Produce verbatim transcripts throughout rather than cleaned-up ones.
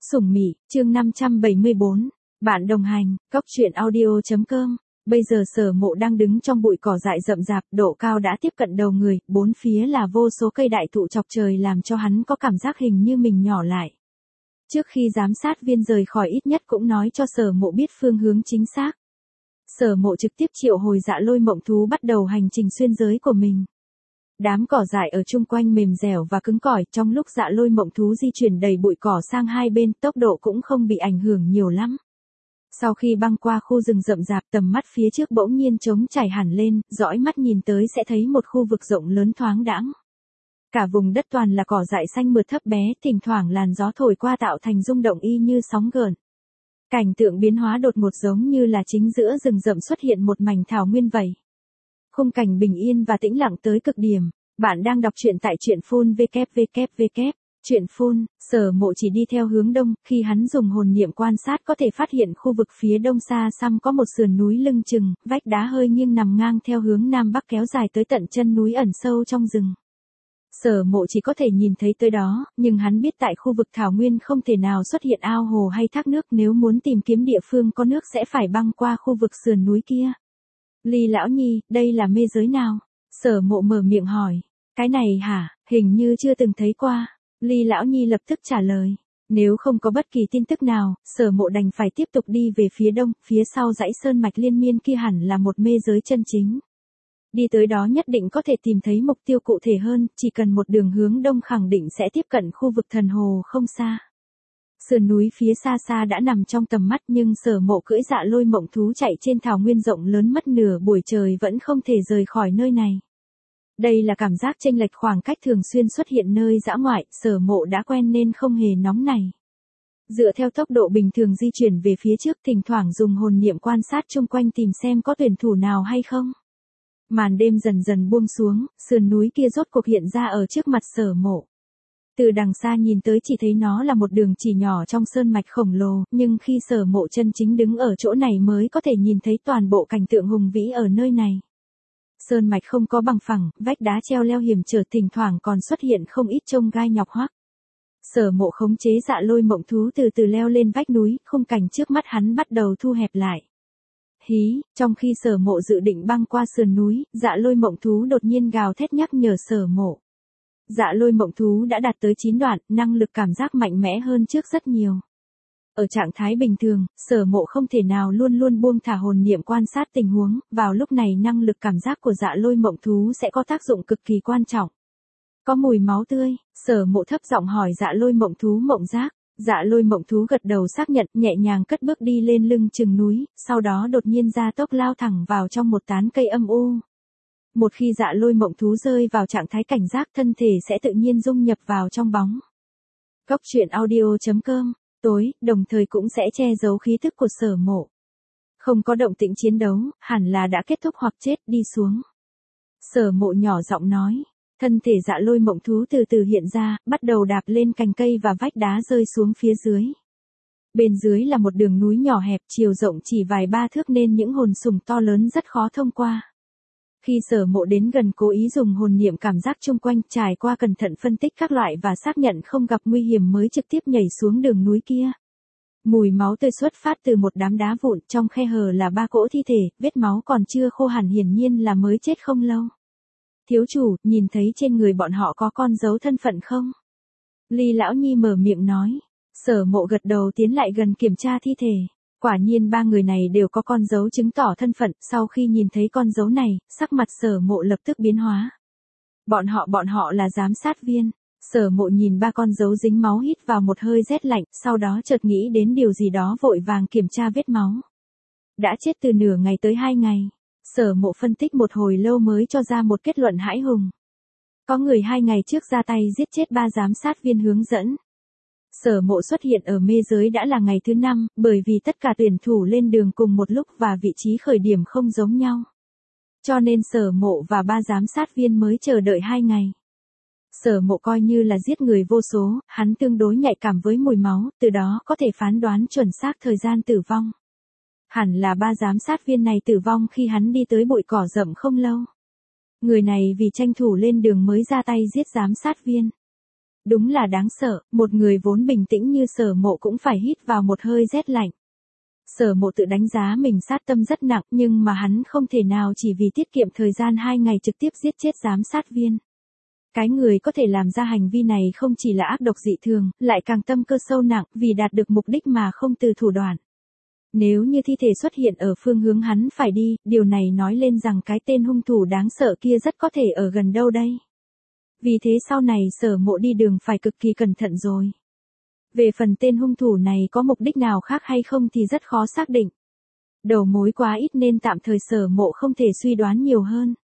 Sủng Mị, chương năm trăm bảy mươi bốn. Bạn đồng hành, cốc truyện audio.com. Bây giờ Sở Mộ đang đứng trong bụi cỏ dại rậm rạp, độ cao đã tiếp cận đầu người, bốn phía là vô số cây đại thụ chọc trời làm cho hắn có cảm giác hình như mình nhỏ lại. Trước khi giám sát viên rời khỏi ít nhất cũng nói cho Sở Mộ biết phương hướng chính xác. Sở Mộ trực tiếp triệu hồi Dạ Lôi Mộng Thú bắt đầu hành trình xuyên giới của mình. Đám cỏ dại ở chung quanh mềm dẻo và cứng cỏi, trong lúc Dạ Lôi Mộng Thú di chuyển đầy bụi cỏ sang hai bên, tốc độ cũng không bị ảnh hưởng nhiều lắm. Sau khi băng qua khu rừng rậm rạp, tầm mắt phía trước bỗng nhiên trống trải hẳn lên, dõi mắt nhìn tới sẽ thấy một khu vực rộng lớn thoáng đãng. Cả vùng đất toàn là cỏ dại xanh mượt thấp bé, thỉnh thoảng làn gió thổi qua tạo thành rung động y như sóng gợn. Cảnh tượng biến hóa đột ngột giống như là chính giữa rừng rậm xuất hiện một mảnh thảo nguyên vậy. Khung cảnh bình yên và tĩnh lặng tới cực điểm. Bạn đang đọc truyện tại truyện phun vê kép vê kép vê kép. Truyện phun, Sở Mộ chỉ đi theo hướng đông, khi hắn dùng hồn niệm quan sát có thể phát hiện khu vực phía đông xa xăm có một sườn núi lưng chừng, vách đá hơi nghiêng nằm ngang theo hướng nam bắc kéo dài tới tận chân núi ẩn sâu trong rừng. Sở Mộ chỉ có thể nhìn thấy tới đó, nhưng hắn biết tại khu vực thảo nguyên không thể nào xuất hiện ao hồ hay thác nước, nếu muốn tìm kiếm địa phương có nước sẽ phải băng qua khu vực sườn núi kia. Ly lão nhi, đây là mê giới nào? Sở Mộ mở miệng hỏi. Cái này hả, hình như chưa từng thấy qua. Ly lão nhi lập tức trả lời. Nếu không có bất kỳ tin tức nào, Sở Mộ đành phải tiếp tục đi về phía đông, phía sau dãy sơn mạch liên miên kia hẳn là một mê giới chân chính. Đi tới đó nhất định có thể tìm thấy mục tiêu cụ thể hơn, chỉ cần một đường hướng đông khẳng định sẽ tiếp cận khu vực thần hồ không xa. Sườn núi phía xa xa đã nằm trong tầm mắt, nhưng Sở Mộ cưỡi Dạ Lôi Mộng Thú chạy trên thảo nguyên rộng lớn mất nửa buổi trời vẫn không thể rời khỏi nơi này. Đây là cảm giác chênh lệch khoảng cách thường xuyên xuất hiện nơi dã ngoại, Sở Mộ đã quen nên không hề nóng này. Dựa theo tốc độ bình thường di chuyển về phía trước, thỉnh thoảng dùng hồn niệm quan sát chung quanh tìm xem có tuyển thủ nào hay không. Màn đêm dần dần buông xuống, sườn núi kia rốt cuộc hiện ra ở trước mặt Sở Mộ. Từ đằng xa nhìn tới chỉ thấy nó là một đường chỉ nhỏ trong sơn mạch khổng lồ, nhưng khi Sở Mộ chân chính đứng ở chỗ này mới có thể nhìn thấy toàn bộ cảnh tượng hùng vĩ ở nơi này. Sơn mạch không có bằng phẳng, vách đá treo leo hiểm trở, thỉnh thoảng còn xuất hiện không ít chông gai nhọc hoắc. Sở Mộ khống chế Dạ Lôi Mộng Thú từ từ leo lên vách núi, khung cảnh trước mắt hắn bắt đầu thu hẹp lại. Hí, trong khi Sở Mộ dự định băng qua sườn núi, Dạ Lôi Mộng Thú đột nhiên gào thét nhắc nhở Sở Mộ. Dạ Lôi Mộng Thú đã đạt tới chín đoạn, năng lực cảm giác mạnh mẽ hơn trước rất nhiều. Ở trạng thái bình thường, Sở Mộ không thể nào luôn luôn buông thả hồn niệm quan sát tình huống, vào lúc này năng lực cảm giác của Dạ Lôi Mộng Thú sẽ có tác dụng cực kỳ quan trọng. Có mùi máu tươi, Sở Mộ thấp giọng hỏi Dạ Lôi Mộng Thú mộng giác. Dạ Lôi Mộng Thú gật đầu xác nhận, nhẹ nhàng cất bước đi lên lưng chừng núi, sau đó đột nhiên ra tốc lao thẳng vào trong một tán cây âm u. Một khi Dạ Lôi Mộng Thú rơi vào trạng thái cảnh giác, thân thể sẽ tự nhiên dung nhập vào trong bóng. Cốc truyện audio.com. Tối, đồng thời cũng sẽ che giấu khí tức của Sở Mộ. Không có động tĩnh chiến đấu, hẳn là đã kết thúc hoặc chết, đi xuống. Sở Mộ nhỏ giọng nói. Thân thể Dạ Lôi Mộng Thú từ từ hiện ra, bắt đầu đạp lên cành cây và vách đá rơi xuống phía dưới. Bên dưới là một đường núi nhỏ hẹp, chiều rộng chỉ vài ba thước nên những hồn sùng to lớn rất khó thông qua. Khi Sở Mộ đến gần, cố ý dùng hồn niệm cảm giác chung quanh, trải qua cẩn thận phân tích các loại và xác nhận không gặp nguy hiểm mới trực tiếp nhảy xuống đường núi kia. Mùi máu tươi xuất phát từ một đám đá vụn, trong khe hở là ba cỗ thi thể, vết máu còn chưa khô hẳn, hiển nhiên là mới chết không lâu. Thiếu chủ, nhìn thấy trên người bọn họ có con dấu thân phận không? Ly lão nhi mở miệng nói. Sở Mộ gật đầu tiến lại gần kiểm tra thi thể. Quả nhiên ba người này đều có con dấu chứng tỏ thân phận, sau khi nhìn thấy con dấu này, sắc mặt Sở Mộ lập tức biến hóa. Bọn họ bọn họ là giám sát viên. Sở Mộ nhìn ba con dấu dính máu hít vào một hơi rét lạnh, sau đó chợt nghĩ đến điều gì đó vội vàng kiểm tra vết máu. Đã chết từ nửa ngày tới hai ngày. Sở Mộ phân tích một hồi lâu mới cho ra một kết luận hãi hùng. Có người hai ngày trước ra tay giết chết ba giám sát viên hướng dẫn. Sở Mộ xuất hiện ở mê giới đã là ngày thứ năm, bởi vì tất cả tuyển thủ lên đường cùng một lúc và vị trí khởi điểm không giống nhau. Cho nên Sở Mộ và ba giám sát viên mới chờ đợi hai ngày. Sở Mộ coi như là giết người vô số, hắn tương đối nhạy cảm với mùi máu, từ đó có thể phán đoán chuẩn xác thời gian tử vong. Hẳn là ba giám sát viên này tử vong khi hắn đi tới bụi cỏ rậm không lâu. Người này vì tranh thủ lên đường mới ra tay giết giám sát viên. Đúng là đáng sợ, một người vốn bình tĩnh như Sở Mộ cũng phải hít vào một hơi rét lạnh. Sở Mộ tự đánh giá mình sát tâm rất nặng, nhưng mà hắn không thể nào chỉ vì tiết kiệm thời gian hai ngày trực tiếp giết chết giám sát viên. Cái người có thể làm ra hành vi này không chỉ là ác độc dị thường, lại càng tâm cơ sâu nặng vì đạt được mục đích mà không từ thủ đoạn. Nếu như thi thể xuất hiện ở phương hướng hắn phải đi, điều này nói lên rằng cái tên hung thủ đáng sợ kia rất có thể ở gần đâu đây. Vì thế sau này Sở Mộ đi đường phải cực kỳ cẩn thận rồi. Về phần tên hung thủ này có mục đích nào khác hay không thì rất khó xác định. Đầu mối quá ít nên tạm thời Sở Mộ không thể suy đoán nhiều hơn.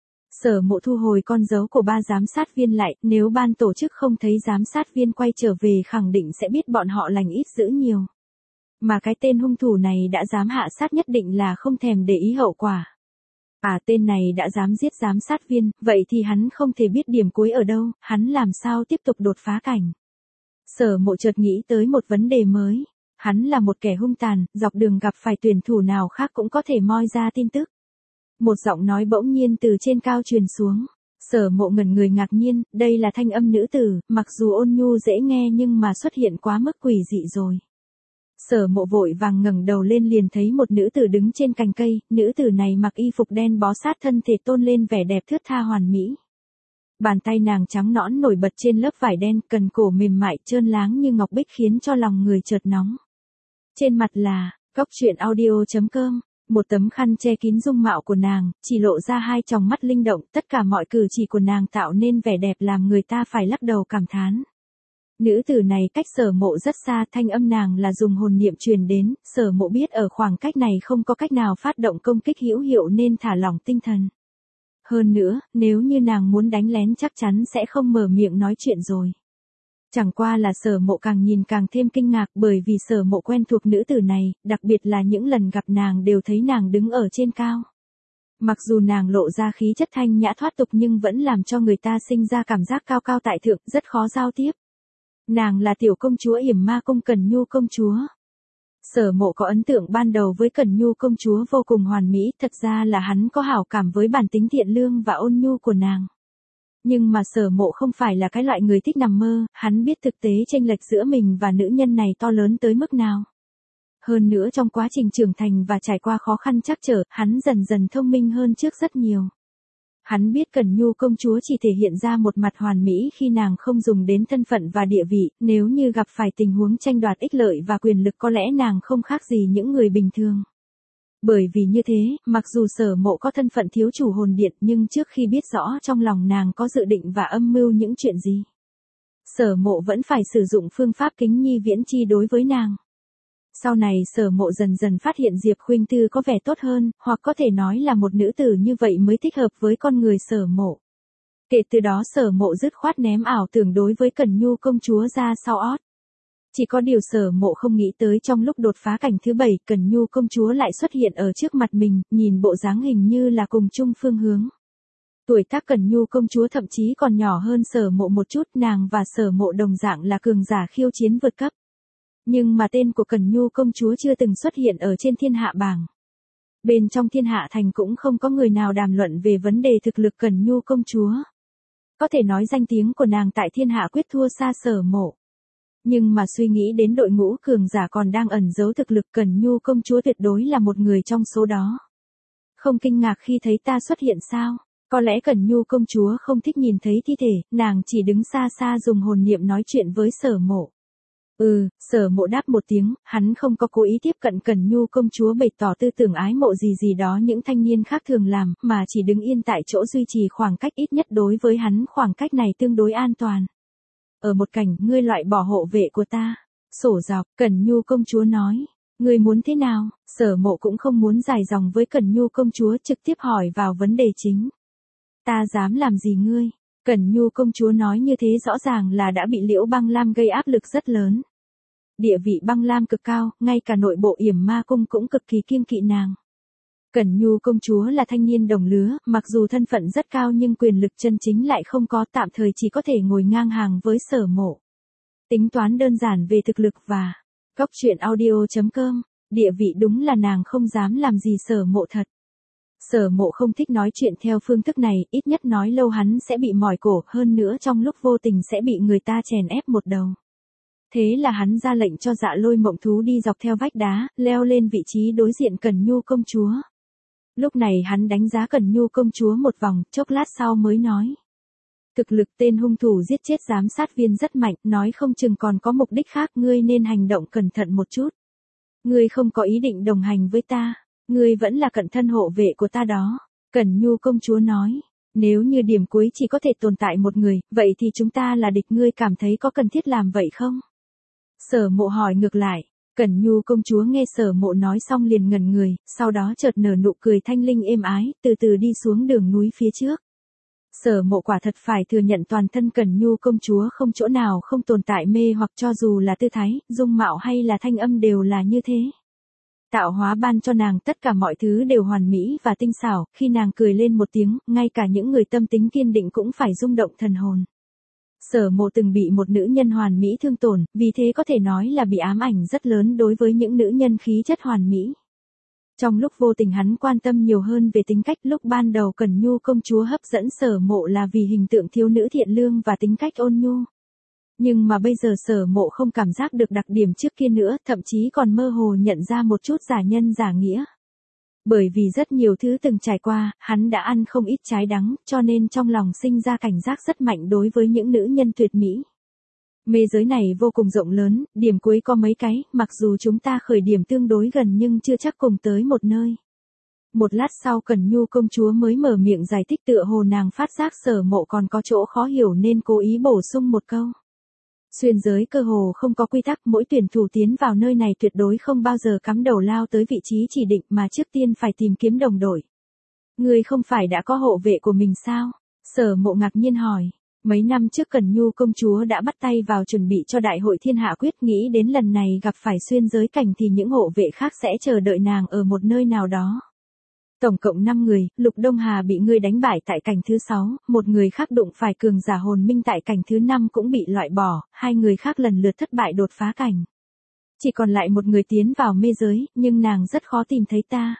Sở Mộ thu hồi con dấu của ba giám sát viên lại, nếu ban tổ chức không thấy giám sát viên quay trở về khẳng định sẽ biết bọn họ lành ít dữ nhiều. Mà cái tên hung thủ này đã dám hạ sát nhất định là không thèm để ý hậu quả. À, tên này đã dám giết giám sát viên, vậy thì hắn không thể biết điểm cuối ở đâu, hắn làm sao tiếp tục đột phá cảnh. Sở Mộ chợt nghĩ tới một vấn đề mới. Hắn là một kẻ hung tàn, dọc đường gặp phải tuyển thủ nào khác cũng có thể moi ra tin tức. Một giọng nói bỗng nhiên từ trên cao truyền xuống. Sở Mộ ngẩn người ngạc nhiên, đây là thanh âm nữ tử, mặc dù ôn nhu dễ nghe nhưng mà xuất hiện quá mức quỷ dị rồi. Sở Mộ vội vàng ngẩng đầu lên liền thấy một nữ tử đứng trên cành cây, nữ tử này mặc y phục đen bó sát thân thể tôn lên vẻ đẹp thướt tha hoàn mỹ. Bàn tay nàng trắng nõn nổi bật trên lớp vải đen, cần cổ mềm mại trơn láng như ngọc bích khiến cho lòng người chợt nóng. Trên mặt là, cốc truyện audio chấm com, một tấm khăn che kín dung mạo của nàng, chỉ lộ ra hai tròng mắt linh động, tất cả mọi cử chỉ của nàng tạo nên vẻ đẹp làm người ta phải lắc đầu cảm thán. Nữ tử này cách Sở Mộ rất xa, thanh âm nàng là dùng hồn niệm truyền đến, Sở Mộ biết ở khoảng cách này không có cách nào phát động công kích hữu hiệu nên thả lỏng tinh thần. Hơn nữa, nếu như nàng muốn đánh lén chắc chắn sẽ không mở miệng nói chuyện rồi. Chẳng qua là Sở Mộ càng nhìn càng thêm kinh ngạc bởi vì Sở Mộ quen thuộc nữ tử này, đặc biệt là những lần gặp nàng đều thấy nàng đứng ở trên cao. Mặc dù nàng lộ ra khí chất thanh nhã thoát tục nhưng vẫn làm cho người ta sinh ra cảm giác cao cao tại thượng, rất khó giao tiếp. Nàng là tiểu công chúa Yểm Ma Cung Cẩn Nhu công chúa. Sở Mộ có ấn tượng ban đầu với Cẩn Nhu công chúa vô cùng hoàn mỹ, thật ra là hắn có hảo cảm với bản tính thiện lương và ôn nhu của nàng. Nhưng mà Sở Mộ không phải là cái loại người thích nằm mơ, hắn biết thực tế chênh lệch giữa mình và nữ nhân này to lớn tới mức nào. Hơn nữa trong quá trình trưởng thành và trải qua khó khăn trắc trở, hắn dần dần thông minh hơn trước rất nhiều. Hắn biết Cẩn Nhu công chúa chỉ thể hiện ra một mặt hoàn mỹ khi nàng không dùng đến thân phận và địa vị, nếu như gặp phải tình huống tranh đoạt ích lợi và quyền lực có lẽ nàng không khác gì những người bình thường. Bởi vì như thế, mặc dù Sở Mộ có thân phận thiếu chủ hồn điện nhưng trước khi biết rõ trong lòng nàng có dự định và âm mưu những chuyện gì, Sở Mộ vẫn phải sử dụng phương pháp kính nhi viễn chi đối với nàng. Sau này Sở Mộ dần dần phát hiện Diệp Khuynh Tư có vẻ tốt hơn, hoặc có thể nói là một nữ tử như vậy mới thích hợp với con người Sở Mộ. Kể từ đó Sở Mộ dứt khoát ném ảo tưởng đối với Cẩn Nhu công chúa ra sau ót. Chỉ có điều Sở Mộ không nghĩ tới trong lúc đột phá cảnh thứ bảy, Cẩn Nhu công chúa lại xuất hiện ở trước mặt mình, nhìn bộ dáng hình như là cùng chung phương hướng. Tuổi tác Cẩn Nhu công chúa thậm chí còn nhỏ hơn Sở Mộ một chút, nàng và Sở Mộ đồng dạng là cường giả khiêu chiến vượt cấp. Nhưng mà tên của Cẩn Nhu công chúa chưa từng xuất hiện ở trên thiên hạ bảng. Bên trong thiên hạ thành cũng không có người nào đàm luận về vấn đề thực lực Cẩn Nhu công chúa. Có thể nói danh tiếng của nàng tại thiên hạ quyết thua xa Sở Mộ. Nhưng mà suy nghĩ đến đội ngũ cường giả còn đang ẩn giấu thực lực, Cẩn Nhu công chúa tuyệt đối là một người trong số đó. Không kinh ngạc khi thấy ta xuất hiện sao? Có lẽ Cẩn Nhu công chúa không thích nhìn thấy thi thể, nàng chỉ đứng xa xa dùng hồn niệm nói chuyện với Sở Mộ. Ừ, Sở Mộ đáp một tiếng, hắn không có cố ý tiếp cận Cẩn Nhu công chúa bày tỏ tư tưởng ái mộ gì gì đó những thanh niên khác thường làm, mà chỉ đứng yên tại chỗ duy trì khoảng cách, ít nhất đối với hắn khoảng cách này tương đối an toàn. Ở một cảnh, ngươi loại bỏ hộ vệ của ta. Sổ dọc, Cẩn Nhu công chúa nói. Ngươi muốn thế nào? Sở Mộ cũng không muốn dài dòng với Cẩn Nhu công chúa, trực tiếp hỏi vào vấn đề chính. Ta dám làm gì ngươi? Cẩn Nhu công chúa nói như thế rõ ràng là đã bị Liễu Băng Lam gây áp lực rất lớn. Địa vị Băng Lam cực cao, ngay cả nội bộ Yểm Ma Cung cũng cực kỳ kiêng kỵ nàng. Cẩn Nhu công chúa là thanh niên đồng lứa, mặc dù thân phận rất cao nhưng quyền lực chân chính lại không có, tạm thời chỉ có thể ngồi ngang hàng với Sở Mộ. Tính toán đơn giản về thực lực và cốc truyện audio chấm com, địa vị đúng là nàng không dám làm gì Sở Mộ thật. Sở Mộ không thích nói chuyện theo phương thức này, ít nhất nói lâu hắn sẽ bị mỏi cổ, hơn nữa trong lúc vô tình sẽ bị người ta chèn ép một đầu. Thế là hắn ra lệnh cho Dạ Lôi Mộng Thú đi dọc theo vách đá, leo lên vị trí đối diện Cẩn Nhu công chúa. Lúc này hắn đánh giá Cẩn Nhu công chúa một vòng, chốc lát sau mới nói. Thực lực tên hung thủ giết chết giám sát viên rất mạnh, nói không chừng còn có mục đích khác, ngươi nên hành động cẩn thận một chút. Ngươi không có ý định đồng hành với ta, ngươi vẫn là cận thân hộ vệ của ta đó. Cẩn Nhu công chúa nói, nếu như điểm cuối chỉ có thể tồn tại một người, vậy thì chúng ta là địch, ngươi cảm thấy có cần thiết làm vậy không? Sở Mộ hỏi ngược lại. Cẩn Nhu công chúa nghe Sở Mộ nói xong liền ngẩn người, sau đó chợt nở nụ cười thanh linh êm ái, từ từ đi xuống đường núi phía trước. Sở Mộ quả thật phải thừa nhận toàn thân Cẩn Nhu công chúa không chỗ nào không tồn tại mê hoặc, cho dù là tư thái, dung mạo hay là thanh âm đều là như thế. Tạo hóa ban cho nàng tất cả mọi thứ đều hoàn mỹ và tinh xảo, khi nàng cười lên một tiếng, ngay cả những người tâm tính kiên định cũng phải rung động thần hồn. Sở Mộ từng bị một nữ nhân hoàn mỹ thương tổn, vì thế có thể nói là bị ám ảnh rất lớn đối với những nữ nhân khí chất hoàn mỹ. Trong lúc vô tình hắn quan tâm nhiều hơn về tính cách, lúc ban đầu Cẩn Nhu công chúa hấp dẫn Sở Mộ là vì hình tượng thiếu nữ thiện lương và tính cách ôn nhu. Nhưng mà bây giờ Sở Mộ không cảm giác được đặc điểm trước kia nữa, thậm chí còn mơ hồ nhận ra một chút giả nhân giả nghĩa. Bởi vì rất nhiều thứ từng trải qua, hắn đã ăn không ít trái đắng, cho nên trong lòng sinh ra cảnh giác rất mạnh đối với những nữ nhân tuyệt mỹ. Mê giới này vô cùng rộng lớn, điểm cuối có mấy cái, mặc dù chúng ta khởi điểm tương đối gần nhưng chưa chắc cùng tới một nơi. Một lát sau Cẩn Nhu công chúa mới mở miệng giải thích, tựa hồ nàng phát giác Sở Mộ còn có chỗ khó hiểu nên cố ý bổ sung một câu. Xuyên giới cơ hồ không có quy tắc, mỗi tuyển thủ tiến vào nơi này tuyệt đối không bao giờ cắm đầu lao tới vị trí chỉ định mà trước tiên phải tìm kiếm đồng đội. Ngươi không phải đã có hộ vệ của mình sao? Sở Mộ ngạc nhiên hỏi. Mấy năm trước Cẩn Nhu công chúa đã bắt tay vào chuẩn bị cho đại hội thiên hạ quyết, nghĩ đến lần này gặp phải xuyên giới cảnh thì những hộ vệ khác sẽ chờ đợi nàng ở một nơi nào đó. Tổng cộng năm người, Lục Đông Hà bị ngươi đánh bại tại cảnh thứ sáu, một người khác đụng phải cường giả hồn minh tại cảnh thứ năm cũng bị loại bỏ, hai người khác lần lượt thất bại đột phá cảnh. Chỉ còn lại một người tiến vào mê giới, nhưng nàng rất khó tìm thấy ta.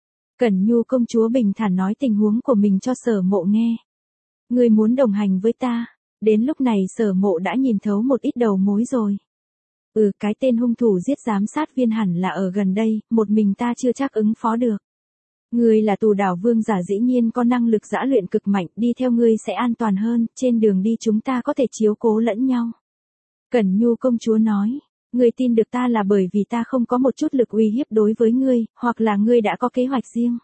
Cẩn Nhu công chúa bình thản nói tình huống của mình cho Sở Mộ nghe. Ngươi muốn đồng hành với ta. Đến lúc này Sở Mộ đã nhìn thấu một ít đầu mối rồi. Ừ, cái tên hung thủ giết giám sát viên hẳn là ở gần đây, một mình ta chưa chắc ứng phó được. Ngươi là Tù Đảo vương giả, dĩ nhiên có năng lực giã luyện cực mạnh, đi theo ngươi sẽ an toàn hơn, trên đường đi chúng ta có thể chiếu cố lẫn nhau. Cẩn Nhu công chúa nói, ngươi tin được ta là bởi vì ta không có một chút lực uy hiếp đối với ngươi, hoặc là ngươi đã có kế hoạch riêng.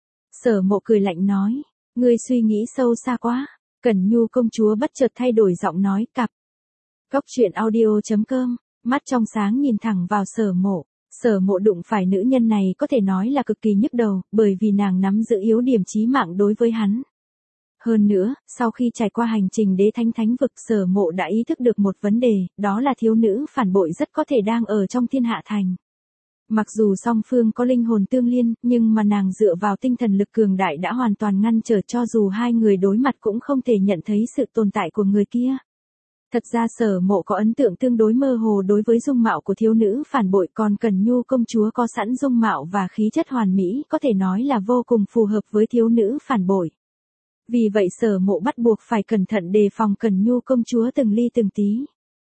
Sở Mộ cười lạnh nói, ngươi suy nghĩ sâu xa quá. Cẩn Nhu công chúa bất chợt thay đổi giọng nói, cặp. Cốc truyện audio chấm com, mắt trong sáng nhìn thẳng vào Sở Mộ. Sở Mộ đụng phải nữ nhân này có thể nói là cực kỳ nhức đầu, bởi vì nàng nắm giữ yếu điểm chí mạng đối với hắn. Hơn nữa, sau khi trải qua hành trình đế thánh thánh vực, Sở Mộ đã ý thức được một vấn đề, đó là thiếu nữ phản bội rất có thể đang ở trong thiên hạ thành. Mặc dù song phương có linh hồn tương liên, nhưng mà nàng dựa vào tinh thần lực cường đại đã hoàn toàn ngăn trở, cho dù hai người đối mặt cũng không thể nhận thấy sự tồn tại của người kia. Thật ra Sở Mộ có ấn tượng tương đối mơ hồ đối với dung mạo của thiếu nữ phản bội, còn Cẩn Nhu công chúa có sẵn dung mạo và khí chất hoàn mỹ, có thể nói là vô cùng phù hợp với thiếu nữ phản bội. Vì vậy Sở Mộ bắt buộc phải cẩn thận đề phòng Cẩn Nhu công chúa từng ly từng tí.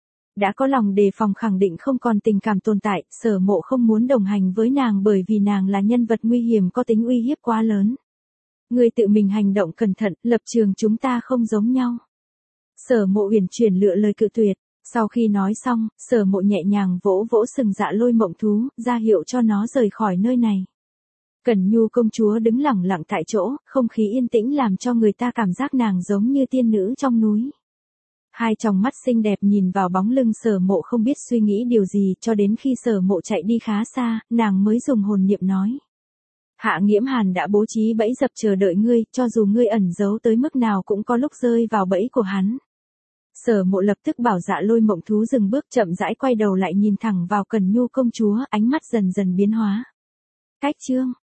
Đã có lòng đề phòng khẳng định không còn tình cảm tồn tại, Sở Mộ không muốn đồng hành với nàng bởi vì nàng là nhân vật nguy hiểm có tính uy hiếp quá lớn. Ngươi tự mình hành động cẩn thận, lập trường chúng ta không giống nhau. Sở Mộ uyển chuyển lựa lời cự tuyệt, sau khi nói xong, Sở Mộ nhẹ nhàng vỗ vỗ sừng Dạ Lôi Mộng Thú, ra hiệu cho nó rời khỏi nơi này. Cẩn Nhu công chúa đứng lẳng lặng tại chỗ, không khí yên tĩnh làm cho người ta cảm giác nàng giống như tiên nữ trong núi. Hai tròng mắt xinh đẹp nhìn vào bóng lưng Sở Mộ không biết suy nghĩ điều gì, cho đến khi Sở Mộ chạy đi khá xa, nàng mới dùng hồn niệm nói. Hạ Nghiễm Hàn đã bố trí bẫy dập chờ đợi ngươi, cho dù ngươi ẩn giấu tới mức nào cũng có lúc rơi vào bẫy của hắn. Sở Mộ lập tức bảo Dạ Lôi Mộng Thú dừng bước, chậm rãi quay đầu lại nhìn thẳng vào Cẩn Nhu công chúa, ánh mắt dần dần biến hóa. Cách chương